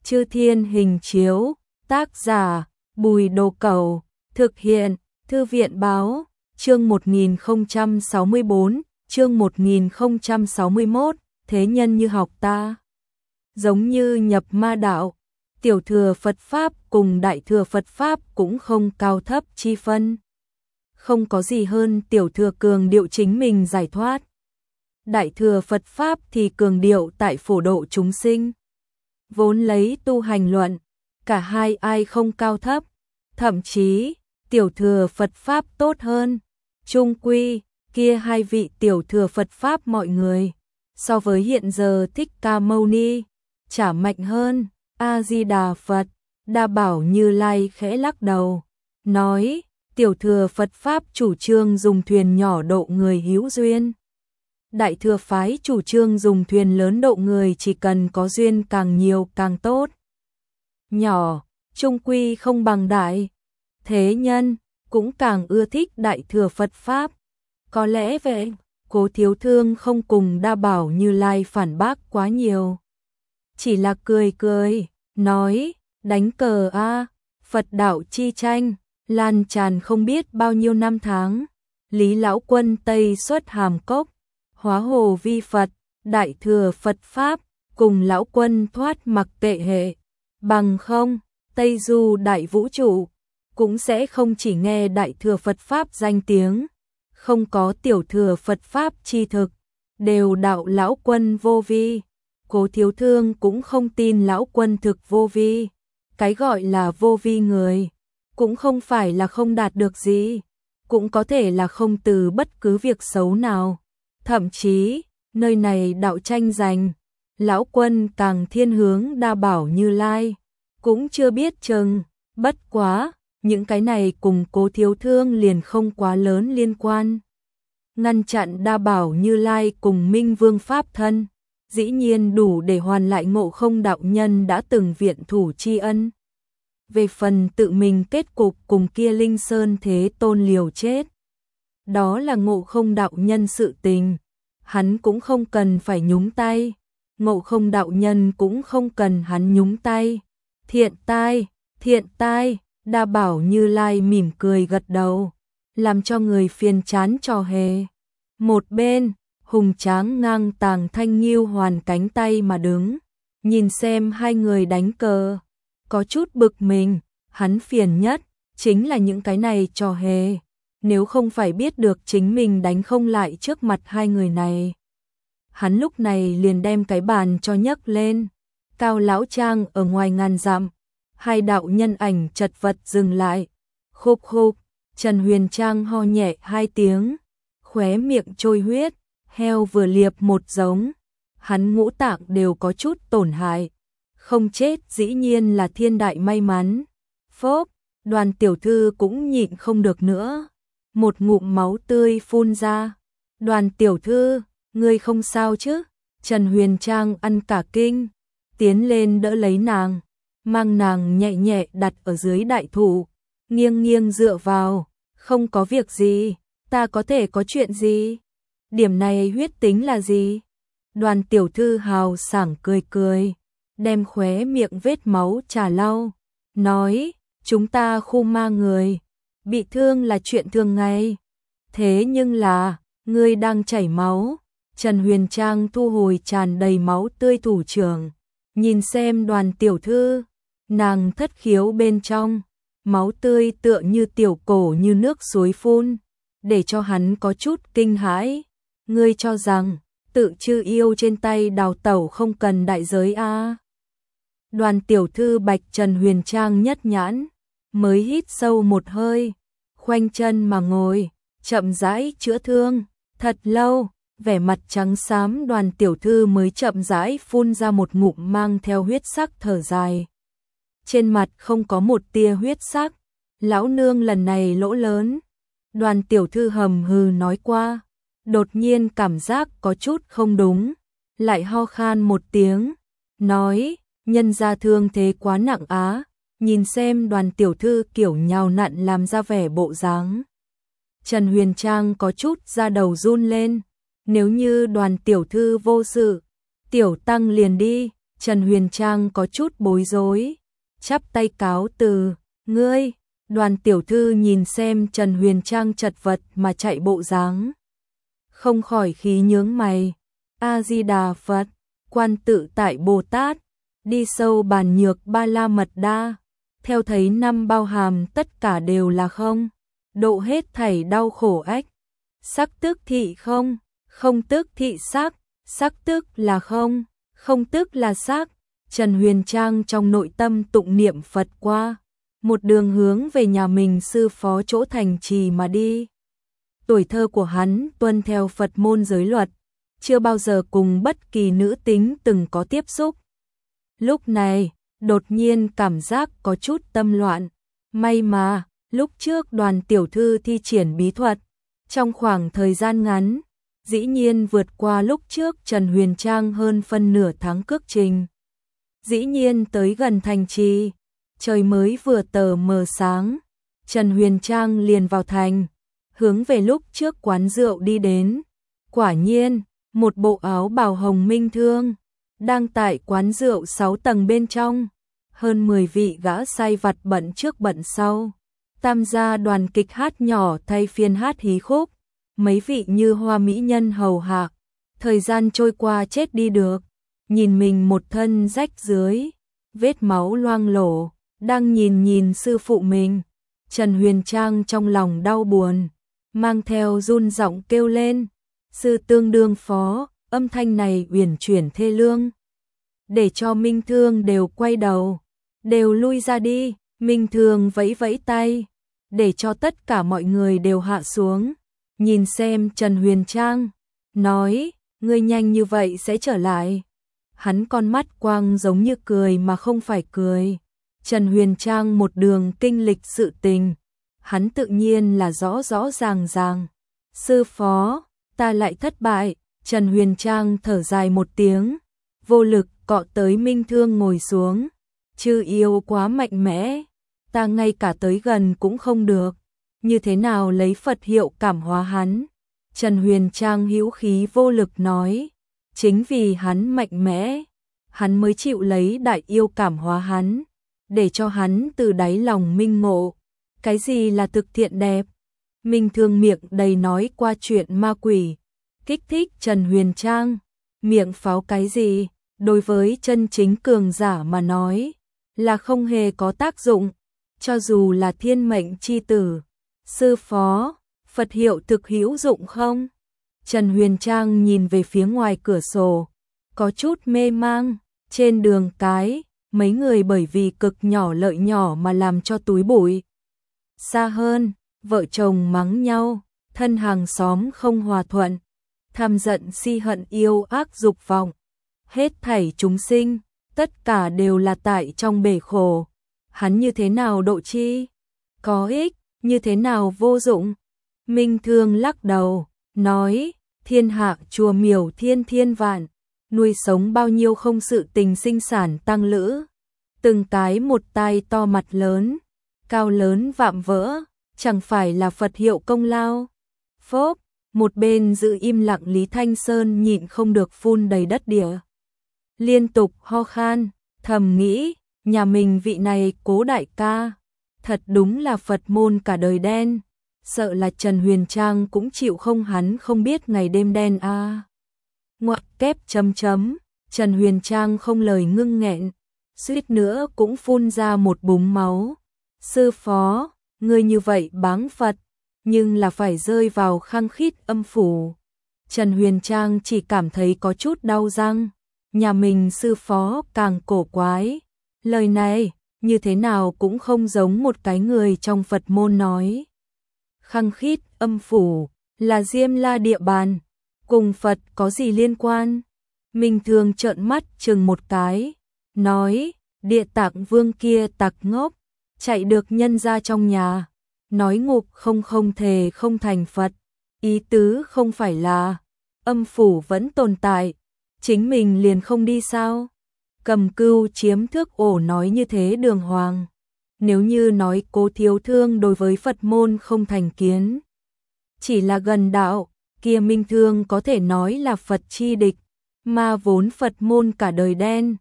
Chư Thiên Hình Chiếu, tác giả Bùi Đồ Cẩu, thực hiện Thư viện Báo, chương 1064, chương 1061, thế nhân như học ta. Giống như nhập ma đạo, tiểu thừa Phật Pháp cùng đại thừa Phật Pháp cũng không cao thấp chi phân. Không có gì hơn tiểu thừa cường điệu chính mình giải thoát. Đại thừa Phật Pháp thì cường điệu tại phổ độ chúng sinh. Vốn lấy tu hành luận, cả hai ai không cao thấp, thậm chí tiểu thừa Phật Pháp tốt hơn. Chung quy, kia hai vị tiểu thừa Phật Pháp mọi người, so với hiện giờ Thích Ca Mâu Ni, chả mạnh hơn. A-di-đà Phật, Đa Bảo Như Lai khẽ lắc đầu, nói, tiểu thừa Phật Pháp chủ trương dùng thuyền nhỏ độ người hữu duyên. Đại thừa phái chủ trương dùng thuyền lớn độ người, chỉ cần có duyên càng nhiều càng tốt. Nhỏ, chung quy không bằng đại. Thế nhân cũng càng ưa thích đại thừa Phật Pháp. Có lẽ vậy, Cố Thiếu Thương không cùng Đa Bảo Như Lai phản bác quá nhiều. Chỉ là cười cười, nói, đánh cờ a, Phật đạo chi tranh, lan tràn không biết bao nhiêu năm tháng. Lý Lão Quân Tây xuất Hàm Cốc, hóa hồ vi Phật, đại thừa Phật Pháp, cùng Lão Quân thoát mặc kệ hệ. Bằng không, Tây Du đại vũ trụ, cũng sẽ không chỉ nghe đại thừa Phật Pháp danh tiếng, không có tiểu thừa Phật Pháp chi thực, đều đạo Lão Quân vô vi. Cố Thiếu Thương cũng không tin Lão Quân thực vô vi. Cái gọi là vô vi người, cũng không phải là không đạt được gì, cũng có thể là không từ bất cứ việc xấu nào. Thậm chí, nơi này đạo tranh giành, Lão Quân càng thiên hướng Đa Bảo Như Lai, cũng chưa biết chừng. Bất quá, những cái này cùng Cố Thiếu Thương liền không quá lớn liên quan. Ngăn chặn Đa Bảo Như Lai cùng Minh Vương Pháp thân, dĩ nhiên đủ để hoàn lại Ngộ Không đạo nhân đã từng viện thủ tri ân. Về phần tự mình kết cục cùng kia Linh Sơn Thế Tôn liều chết, đó là Ngộ Không đạo nhân sự tình, hắn cũng không cần phải nhúng tay, Ngộ Không đạo nhân cũng không cần hắn nhúng tay. Thiện tai, Đa Bảo Như Lai mỉm cười gật đầu, làm cho người phiền chán trò hề. Một bên, hùng tráng ngang tàng Thanh Nghiêu Hoàn cánh tay mà đứng, nhìn xem hai người đánh cờ, có chút bực mình. Hắn phiền nhất chính là những cái này trò hề, nếu không phải biết được chính mình đánh không lại trước mặt hai người này, hắn lúc này liền đem cái bàn cho nhấc lên. Cao Lão Trang ở ngoài ngàn dặm, hai đạo nhân ảnh chật vật dừng lại. Khục khục, Trần Huyền Trang ho nhẹ hai tiếng, khóe miệng trôi huyết, heo vừa liệp một giống, hắn ngũ tạng đều có chút tổn hại, không chết dĩ nhiên là thiên đại may mắn. Phốp, Đoàn tiểu thư cũng nhịn không được nữa, một ngụm máu tươi phun ra. Đoàn tiểu thư, ngươi không sao chứ? Trần Huyền Trang ăn cả kinh, tiến lên đỡ lấy nàng, mang nàng nhẹ nhẹ đặt ở dưới đại thụ, nghiêng nghiêng dựa vào. Không có việc gì, ta có thể có chuyện gì? Điểm này huyết tính là gì? Đoàn tiểu thư hào sảng cười cười, đem khóe miệng vết máu trà lau, nói, chúng ta khu ma người, bị thương là chuyện thường ngày. Thế nhưng là, ngươi đang chảy máu. Trần Huyền Trang thu hồi tràn đầy máu tươi thủ trưởng, nhìn xem Đoàn tiểu thư, nàng thất khiếu bên trong, máu tươi tựa như tiểu cổ như nước suối phun, để cho hắn có chút kinh hãi. Ngươi cho rằng, tự chư yêu trên tay đào tẩu không cần đại giới a? Đoàn tiểu thư bạch Trần Huyền Trang nhất nhãn, mới hít sâu một hơi, khoanh chân mà ngồi, chậm rãi chữa thương. Thật lâu, vẻ mặt trắng xám Đoàn tiểu thư mới chậm rãi phun ra một ngụm mang theo huyết sắc thở dài. Trên mặt không có một tia huyết sắc, lão nương lần này lỗ lớn. Đoàn tiểu thư hầm hừ nói qua, đột nhiên cảm giác có chút không đúng, lại ho khan một tiếng, nói, nhân gia thương thế quá nặng á. Nhìn xem Đoàn tiểu thư kiểu nhào nặn làm ra vẻ bộ dáng, Trần Huyền Trang có chút da đầu run lên. Nếu như Đoàn tiểu thư vô sự, tiểu tăng liền đi. Trần Huyền Trang có chút bối rối, chắp tay cáo từ, ngươi. Đoàn tiểu thư nhìn xem Trần Huyền Trang chật vật mà chạy bộ dáng, không khỏi khí nhướng mày. A Di Đà Phật, Quan Tự Tại Bồ Tát, đi sâu bàn nhược ba la mật đa, theo thấy năm bao hàm tất cả đều là không, độ hết thảy đau khổ ách. Sắc tức thị không, không tức thị sắc, sắc tức là không, không tức là sắc. Trần Huyền Trang trong nội tâm tụng niệm Phật qua, một đường hướng về nhà mình sư phó chỗ thành trì mà đi. Tuổi thơ của hắn tuân theo Phật môn giới luật, chưa bao giờ cùng bất kỳ nữ tính từng có tiếp xúc. Lúc này, đột nhiên cảm giác có chút tâm loạn. May mà, lúc trước Đoàn tiểu thư thi triển bí thuật, trong khoảng thời gian ngắn, dĩ nhiên vượt qua lúc trước Trần Huyền Trang hơn phân nửa tháng cước trình. Dĩ nhiên tới gần thành trì, trời mới vừa tờ mờ sáng, Trần Huyền Trang liền vào thành, hướng về lúc trước quán rượu đi đến. Quả nhiên, một bộ áo bào hồng minh thương, đang tại quán rượu 6 tầng bên trong, hơn 10 vị gã sai vặt bận trước bận sau. Tam gia đoàn kịch hát nhỏ thay phiên hát hí khúc, mấy vị như hoa mỹ nhân hầu hạ. Thời gian trôi qua chết đi được, nhìn mình một thân rách dưới, vết máu loang lổ, đang nhìn sư phụ mình. Trần Huyền Trang trong lòng đau buồn, mang theo run giọng kêu lên, sư tương đương phó, âm thanh này uyển chuyển thê lương. Để cho Minh Thương đều quay đầu, đều lui ra đi. Minh Thương vẫy vẫy tay, để cho tất cả mọi người đều hạ xuống, nhìn xem Trần Huyền Trang, nói, ngươi nhanh như vậy sẽ trở lại. Hắn con mắt quang giống như cười mà không phải cười. Trần Huyền Trang một đường kinh lịch sự tình, hắn tự nhiên là rõ rõ ràng ràng. Sư phó, ta lại thất bại. Trần Huyền Trang thở dài một tiếng, vô lực cọ tới Minh Thương ngồi xuống. Chư yêu quá mạnh mẽ, ta ngay cả tới gần cũng không được, như thế nào lấy Phật hiệu cảm hóa hắn? Trần Huyền Trang hữu khí vô lực nói, chính vì hắn mạnh mẽ, hắn mới chịu lấy đại yêu cảm hóa hắn, để cho hắn từ đáy lòng minh ngộ, cái gì là thực thiện đẹp. Minh Thương miệng đầy nói qua chuyện ma quỷ, kích thích Trần Huyền Trang, miệng pháo cái gì, đối với chân chính cường giả mà nói, là không hề có tác dụng, cho dù là thiên mệnh chi tử. Sư phó, Phật hiệu thực hữu dụng không? Trần Huyền Trang nhìn về phía ngoài cửa sổ, có chút mê mang. Trên đường cái, mấy người bởi vì cực nhỏ lợi nhỏ mà làm cho túi bụi. Xa hơn, vợ chồng mắng nhau, thân hàng xóm không hòa thuận, tham giận si hận yêu ác dục vọng. Hết thảy chúng sinh, tất cả đều là tại trong bể khổ. Hắn như thế nào độ chi? Có ích, như thế nào vô dụng? Minh Thương lắc đầu, nói, thiên hạ chùa miểu thiên thiên vạn, nuôi sống bao nhiêu không sự tình sinh sản tăng lữ. Từng cái một tai to mặt lớn, cao lớn vạm vỡ, chẳng phải là Phật hiệu công lao. Phốp, một bên giữ im lặng Lý Thanh Sơn nhịn không được phun đầy đất địa. Liên tục ho khan, thầm nghĩ, nhà mình vị này Cố đại ca, thật đúng là Phật môn cả đời đen, sợ là Trần Huyền Trang cũng chịu không hắn không biết ngày đêm đen a. Ngoặc kép chấm chấm, Trần Huyền Trang không lời ngưng nghẹn, suýt nữa cũng phun ra một búng máu. Sư phó, ngươi như vậy báng Phật, nhưng là phải rơi vào khăng khít âm phủ. Trần Huyền Trang chỉ cảm thấy có chút đau răng, nhà mình sư phó càng cổ quái. Lời này, như thế nào cũng không giống một cái người trong Phật môn nói. Khăng khít âm phủ, là Diêm La địa bàn, cùng Phật có gì liên quan? Minh Thương trợn mắt chừng một cái, nói, Địa Tạng Vương kia tặc ngốc, chạy được nhân ra trong nhà, nói ngục không thề không thành Phật, ý tứ không phải là âm phủ vẫn tồn tại, chính mình liền không đi sao? Cầm Cưu chiếm thước ổ nói như thế đường hoàng. Nếu như nói Cố thiếu thương đối với Phật môn không thành kiến, chỉ là gần đạo, kia Minh Thương có thể nói là Phật chi địch, mà vốn Phật môn cả đời đen,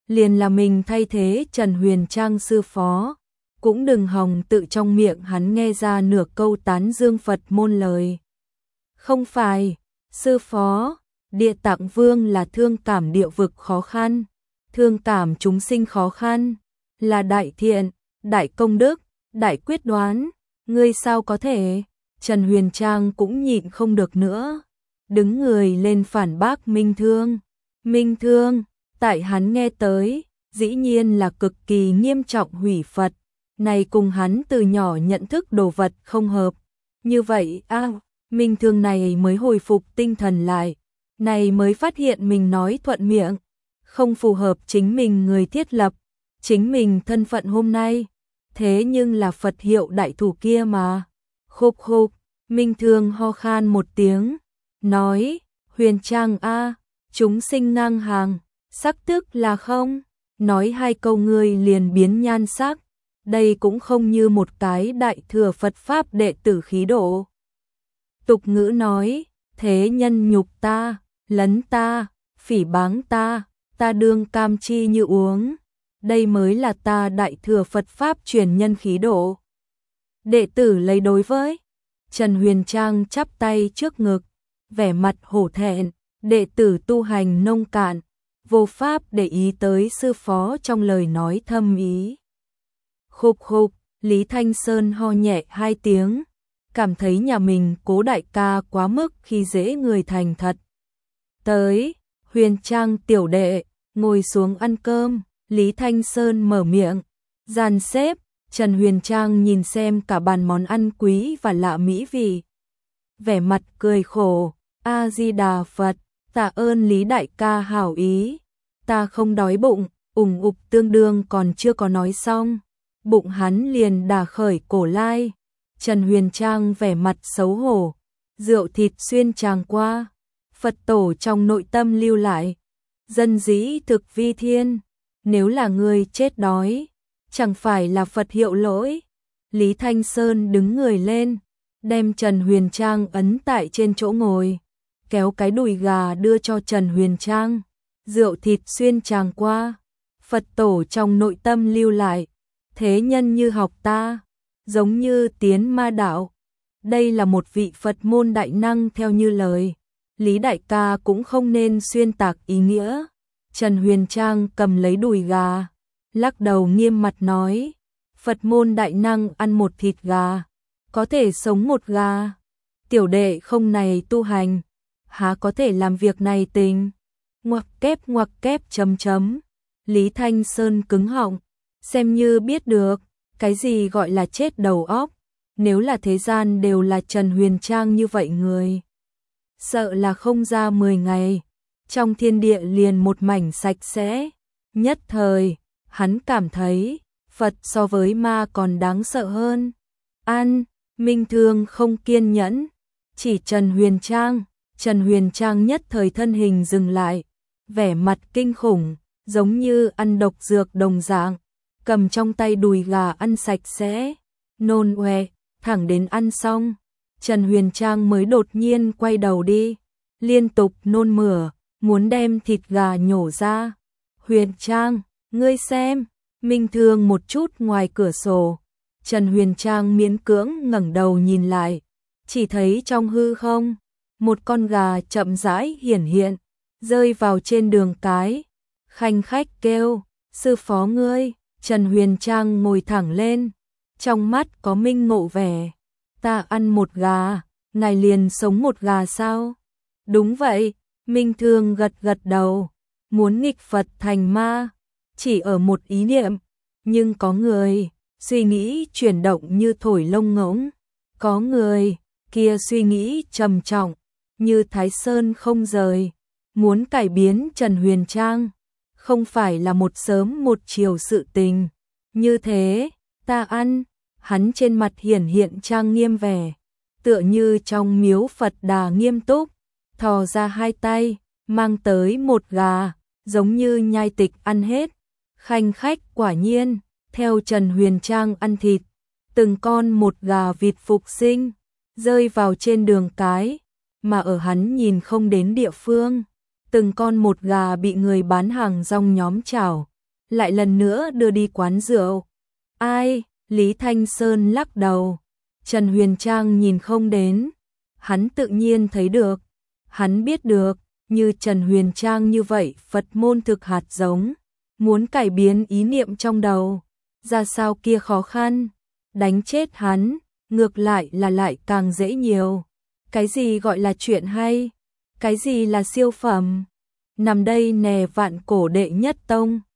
liền là mình thay thế Trần Huyền Trang sư phó, cũng đừng hòng tự trong miệng hắn nghe ra nửa câu tán dương Phật môn lời. Không phải, sư phó, Địa Tạng Vương là thương cảm địa vực khó khăn, thương cảm chúng sinh khó khăn, là đại thiện, đại công đức, đại quyết đoán, ngươi sao có thể? Trần Huyền Trang cũng nhịn không được nữa, đứng người lên phản bác Minh Thương. Minh Thương, tại hắn nghe tới, dĩ nhiên là cực kỳ nghiêm trọng hủy Phật, này cùng hắn từ nhỏ nhận thức đồ vật không hợp. Như vậy, Minh Thương này mới hồi phục tinh thần lại, này mới phát hiện mình nói thuận miệng, không phù hợp chính mình người thiết lập, chính mình thân phận hôm nay, thế nhưng là Phật hiệu đại thủ kia mà. Khục khục, Minh Thương ho khan một tiếng, nói, Huyền Trang chúng sinh ngang hàng, sắc tức là không, nói hai câu ngươi liền biến nhan sắc, đây cũng không như một cái đại thừa Phật Pháp đệ tử khí độ. Tục ngữ nói, thế nhân nhục ta, lấn ta, phỉ báng ta, ta đương cam chi như uống, đây mới là ta đại thừa Phật Pháp truyền nhân khí độ. Đệ tử lấy đối với, Trần Huyền Trang chắp tay trước ngực, vẻ mặt hổ thẹn, đệ tử tu hành nông cạn, vô pháp để ý tới sư phó trong lời nói thâm ý. Khục khục, Lý Thanh Sơn ho nhẹ hai tiếng, cảm thấy nhà mình Cố đại ca quá mức khi dễ người thành thật. Tới, Huyền Trang tiểu đệ, ngồi xuống ăn cơm, Lý Thanh Sơn mở miệng, dàn xếp, Trần Huyền Trang nhìn xem cả bàn món ăn quý và lạ mỹ vị. Vẻ mặt cười khổ, A-di-đà Phật, tạ ơn Lý đại ca hảo ý, ta không đói bụng, ủng ục tương đương còn chưa có nói xong, bụng hắn liền đà khởi cổ lai. Trần Huyền Trang vẻ mặt xấu hổ, rượu thịt xuyên tràng qua, Phật tổ trong nội tâm lưu lại, dân dĩ thực vi thiên, nếu là người chết đói, chẳng phải là Phật hiệu lỗi. Lý Thanh Sơn đứng người lên, đem Trần Huyền Trang ấn tại trên chỗ ngồi, kéo cái đùi gà đưa cho Trần Huyền Trang, rượu thịt xuyên tràng qua, Phật tổ trong nội tâm lưu lại, thế nhân như học ta, giống như tiến ma đạo. Đây là một vị Phật môn đại năng theo như lời, Lý đại ca cũng không nên xuyên tạc ý nghĩa. Trần Huyền Trang cầm lấy đùi gà, lắc đầu nghiêm mặt nói, Phật môn đại năng ăn một thịt gà, có thể sống một gà. Tiểu đệ không này tu hành, há có thể làm việc này tình. Ngoặc kép chấm chấm. Lý Thanh Sơn cứng họng, xem như biết được, cái gì gọi là chết đầu óc, nếu là thế gian đều là Trần Huyền Trang như vậy người. Sợ là không ra 10 ngày, trong thiên địa liền một mảnh sạch sẽ, nhất thời, hắn cảm thấy, Phật so với ma còn đáng sợ hơn. Minh Thương không kiên nhẫn, chỉ Trần Huyền Trang nhất thời thân hình dừng lại, vẻ mặt kinh khủng, giống như ăn độc dược đồng dạng, cầm trong tay đùi gà ăn sạch sẽ, nôn oe, thẳng đến ăn xong, Trần Huyền Trang mới đột nhiên quay đầu đi, liên tục nôn mửa, muốn đem thịt gà nhổ ra. Huyền Trang, ngươi xem, Minh Thương một chút ngoài cửa sổ, Trần Huyền Trang miễn cưỡng ngẩng đầu nhìn lại, chỉ thấy trong hư không, một con gà chậm rãi hiển hiện, rơi vào trên đường cái, khanh khách kêu, sư phó ngươi. Trần Huyền Trang ngồi thẳng lên, trong mắt có minh ngộ vẻ, ta ăn một gà, ngài liền sống một gà sao? Đúng vậy, Minh Thương gật gật đầu, muốn nghịch Phật thành ma, chỉ ở một ý niệm, nhưng có người, suy nghĩ chuyển động như thổi lông ngỗng, có người, kia suy nghĩ trầm trọng, như Thái Sơn không rời, muốn cải biến Trần Huyền Trang. Không phải là một sớm một chiều sự tình. Như thế, ta ăn, hắn trên mặt hiển hiện trang nghiêm vẻ, tựa như trong miếu Phật Đà nghiêm túc, thò ra hai tay, mang tới một gà, giống như nhai tịch ăn hết. Khanh khách quả nhiên, theo Trần Huyền Trang ăn thịt, từng con một gà vịt phục sinh, rơi vào trên đường cái, mà ở hắn nhìn không đến địa phương. Từng con một gà bị người bán hàng rong nhóm chảo, lại lần nữa đưa đi quán rượu. Ai? Lý Thanh Sơn lắc đầu. Trần Huyền Trang nhìn không đến. Hắn tự nhiên thấy được. Hắn biết được, như Trần Huyền Trang như vậy Phật môn thực hạt giống. Muốn cải biến ý niệm trong đầu. Ra sao kia khó khăn. Đánh chết hắn, ngược lại là lại càng dễ nhiều. Cái gì gọi là chuyện hay? Cái gì là siêu phẩm? Nằm đây nè vạn cổ đệ nhất tông.